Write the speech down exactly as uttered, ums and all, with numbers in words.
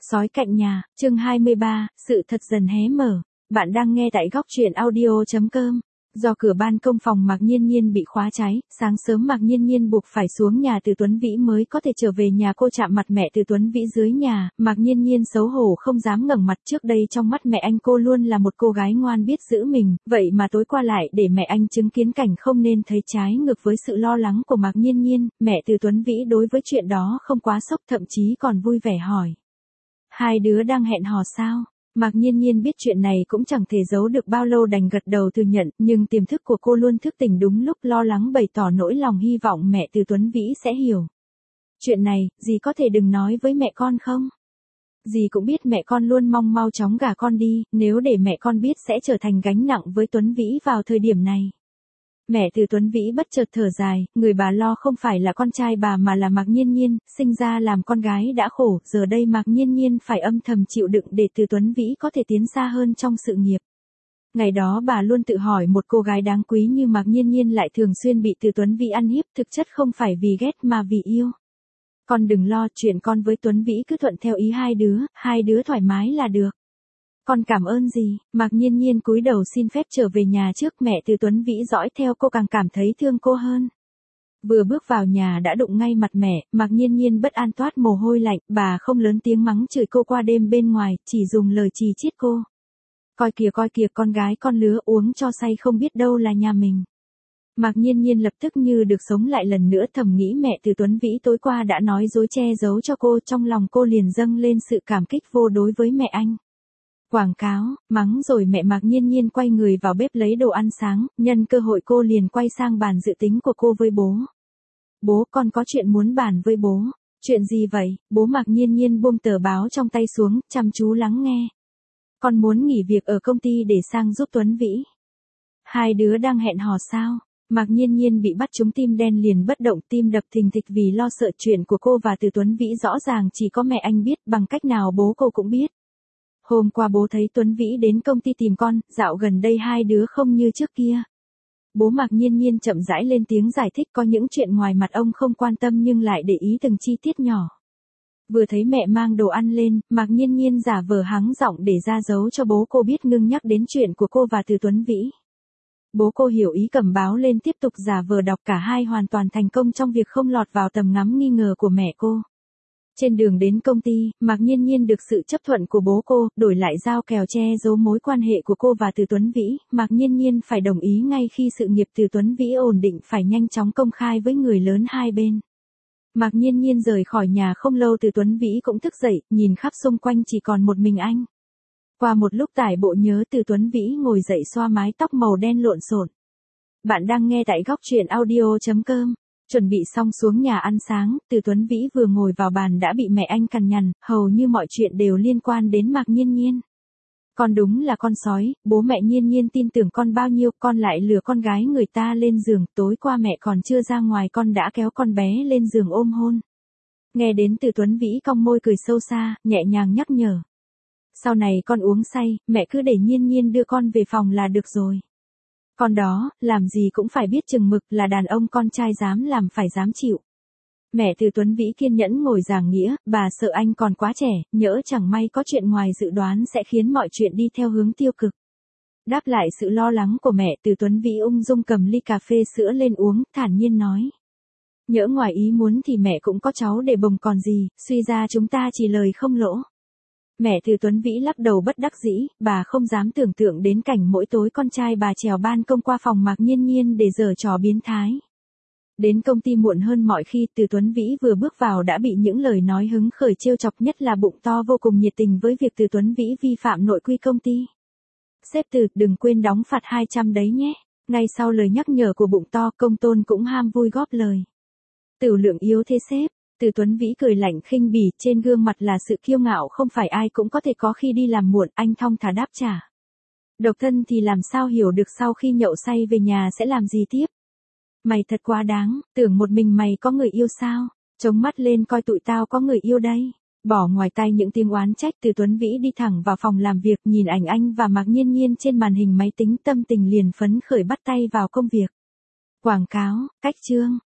Sói cạnh nhà, chương hai mươi ba, sự thật dần hé mở. Bạn đang nghe tại góc truyện audio chấm com. Do cửa ban công phòng Mạc Nhiên Nhiên bị khóa cháy, sáng sớm Mạc Nhiên Nhiên buộc phải xuống nhà Từ Tuấn Vĩ mới có thể trở về nhà. Cô chạm mặt mẹ Từ Tuấn Vĩ dưới nhà, Mạc Nhiên Nhiên xấu hổ không dám ngẩng mặt. Trước đây trong mắt mẹ anh cô luôn là một cô gái ngoan biết giữ mình, vậy mà tối qua lại để mẹ anh chứng kiến cảnh không nên thấy. Trái ngược với sự lo lắng của Mạc Nhiên Nhiên, mẹ Từ Tuấn Vĩ đối với chuyện đó không quá sốc, thậm chí còn vui vẻ hỏi: hai đứa đang hẹn hò sao? Mạc Nhiên Nhiên biết chuyện này cũng chẳng thể giấu được bao lâu, đành gật đầu thừa nhận, nhưng tiềm thức của cô luôn thức tỉnh đúng lúc, lo lắng bày tỏ nỗi lòng, hy vọng mẹ Từ Tuấn Vĩ sẽ hiểu. Chuyện này, dì có thể đừng nói với mẹ con không? Dì cũng biết mẹ con luôn mong mau chóng gả con đi, nếu để mẹ con biết sẽ trở thành gánh nặng với Tuấn Vĩ vào thời điểm này. Mẹ Từ Tuấn Vĩ bất chợt thở dài, người bà lo không phải là con trai bà mà là Mạc Nhiên Nhiên, sinh ra làm con gái đã khổ, giờ đây Mạc Nhiên Nhiên phải âm thầm chịu đựng để Từ Tuấn Vĩ có thể tiến xa hơn trong sự nghiệp. Ngày đó bà luôn tự hỏi, một cô gái đáng quý như Mạc Nhiên Nhiên lại thường xuyên bị Từ Tuấn Vĩ ăn hiếp, thực chất không phải vì ghét mà vì yêu. Con đừng lo, chuyện con với Tuấn Vĩ cứ thuận theo ý hai đứa, hai đứa thoải mái là được. Con cảm ơn dì. Mạc Nhiên Nhiên cúi đầu xin phép trở về nhà trước. Mẹ Từ Tuấn Vĩ dõi theo cô càng cảm thấy thương cô hơn. Vừa bước vào nhà đã đụng ngay mặt mẹ, Mạc Nhiên Nhiên bất an toát mồ hôi lạnh. Bà không lớn tiếng mắng chửi cô qua đêm bên ngoài, chỉ dùng lời chì chiết cô. Coi kìa coi kìa, con gái con lứa uống cho say không biết đâu là nhà mình. Mạc Nhiên Nhiên lập tức như được sống lại lần nữa, thầm nghĩ mẹ Từ Tuấn Vĩ tối qua đã nói dối che giấu cho cô, trong lòng cô liền dâng lên sự cảm kích vô đối với mẹ anh. Quảng cáo, mắng rồi mẹ Mạc Nhiên Nhiên quay người vào bếp lấy đồ ăn sáng, nhân cơ hội cô liền quay sang bàn dự tính của cô với bố. Bố, con có chuyện muốn bàn với bố. Chuyện gì vậy? Bố Mạc Nhiên Nhiên buông tờ báo trong tay xuống, chăm chú lắng nghe. Con muốn nghỉ việc ở công ty để sang giúp Tuấn Vĩ. Hai đứa đang hẹn hò sao? Mạc Nhiên Nhiên bị bắt trúng tim đen liền bất động, tim đập thình thịch vì lo sợ. Chuyện của cô và Từ Tuấn Vĩ rõ ràng chỉ có mẹ anh biết, bằng cách nào bố cô cũng biết. Hôm qua bố thấy Tuấn Vĩ đến công ty tìm con, dạo gần đây hai đứa không như trước kia. Bố Mạc Nhiên Nhiên chậm rãi lên tiếng giải thích, có những chuyện ngoài mặt ông không quan tâm nhưng lại để ý từng chi tiết nhỏ. Vừa thấy mẹ mang đồ ăn lên, Mạc Nhiên Nhiên giả vờ hắng giọng để ra dấu cho bố cô biết ngưng nhắc đến chuyện của cô và Từ Tuấn Vĩ. Bố cô hiểu ý, cầm báo lên tiếp tục giả vờ đọc, cả hai hoàn toàn thành công trong việc không lọt vào tầm ngắm nghi ngờ của mẹ cô. Trên đường đến công ty, Mạc Nhiên Nhiên được sự chấp thuận của bố cô, đổi lại giao kèo che giấu mối quan hệ của cô và Từ Tuấn Vĩ. Mạc Nhiên Nhiên phải đồng ý ngay khi sự nghiệp Từ Tuấn Vĩ ổn định, phải nhanh chóng công khai với người lớn hai bên. Mạc Nhiên Nhiên rời khỏi nhà không lâu, Từ Tuấn Vĩ cũng thức dậy, nhìn khắp xung quanh chỉ còn một mình anh. Qua một lúc tải bộ nhớ, Từ Tuấn Vĩ ngồi dậy xoa mái tóc màu đen lộn xộn. Bạn đang nghe tại góc truyện audio chấm com. Chuẩn bị xong xuống nhà ăn sáng, Từ Tuấn Vĩ vừa ngồi vào bàn đã bị mẹ anh cằn nhằn, hầu như mọi chuyện đều liên quan đến Mạc Nhiên Nhiên. Con đúng là con sói, bố mẹ Nhiên Nhiên tin tưởng con bao nhiêu, con lại lừa con gái người ta lên giường, tối qua mẹ còn chưa ra ngoài con đã kéo con bé lên giường ôm hôn. Nghe đến Từ Tuấn Vĩ cong môi cười sâu xa, nhẹ nhàng nhắc nhở. Sau này con uống say, mẹ cứ để Nhiên Nhiên đưa con về phòng là được rồi. Con đó, làm gì cũng phải biết chừng mực, là đàn ông con trai dám làm phải dám chịu. Mẹ Từ Tuấn Vĩ kiên nhẫn ngồi giảng nghĩa, bà sợ anh còn quá trẻ, nhỡ chẳng may có chuyện ngoài dự đoán sẽ khiến mọi chuyện đi theo hướng tiêu cực. Đáp lại sự lo lắng của mẹ, Từ Tuấn Vĩ ung dung cầm ly cà phê sữa lên uống, thản nhiên nói. Nhỡ ngoài ý muốn thì mẹ cũng có cháu để bồng còn gì, suy ra chúng ta chỉ lời không lỗ. Mẹ Từ Tuấn Vĩ lắc đầu bất đắc dĩ, bà không dám tưởng tượng đến cảnh mỗi tối con trai bà trèo ban công qua phòng Mạc Nhiên Nhiên để giở trò biến thái. Đến công ty muộn hơn mọi khi, Từ Tuấn Vĩ vừa bước vào đã bị những lời nói hứng khởi trêu chọc, nhất là bụng to vô cùng nhiệt tình với việc Từ Tuấn Vĩ vi phạm nội quy công ty. Sếp Từ, đừng quên đóng phạt hai trăm đấy nhé. Ngay sau lời nhắc nhở của bụng to, Công Tôn cũng ham vui góp lời. Tửu lượng yếu thế sếp. Từ Tuấn Vĩ cười lạnh khinh bỉ, trên gương mặt là sự kiêu ngạo không phải ai cũng có thể có khi đi làm muộn, anh thong thả đáp trả. Độc thân thì làm sao hiểu được sau khi nhậu say về nhà sẽ làm gì tiếp. Mày thật quá đáng, tưởng một mình mày có người yêu sao, chống mắt lên coi tụi tao có người yêu đây. Bỏ ngoài tai những tiếng oán trách, Từ Tuấn Vĩ đi thẳng vào phòng làm việc, nhìn ảnh anh và Mạc Nhiên Nhiên trên màn hình máy tính, tâm tình liền phấn khởi bắt tay vào công việc. Quảng cáo, cách chương,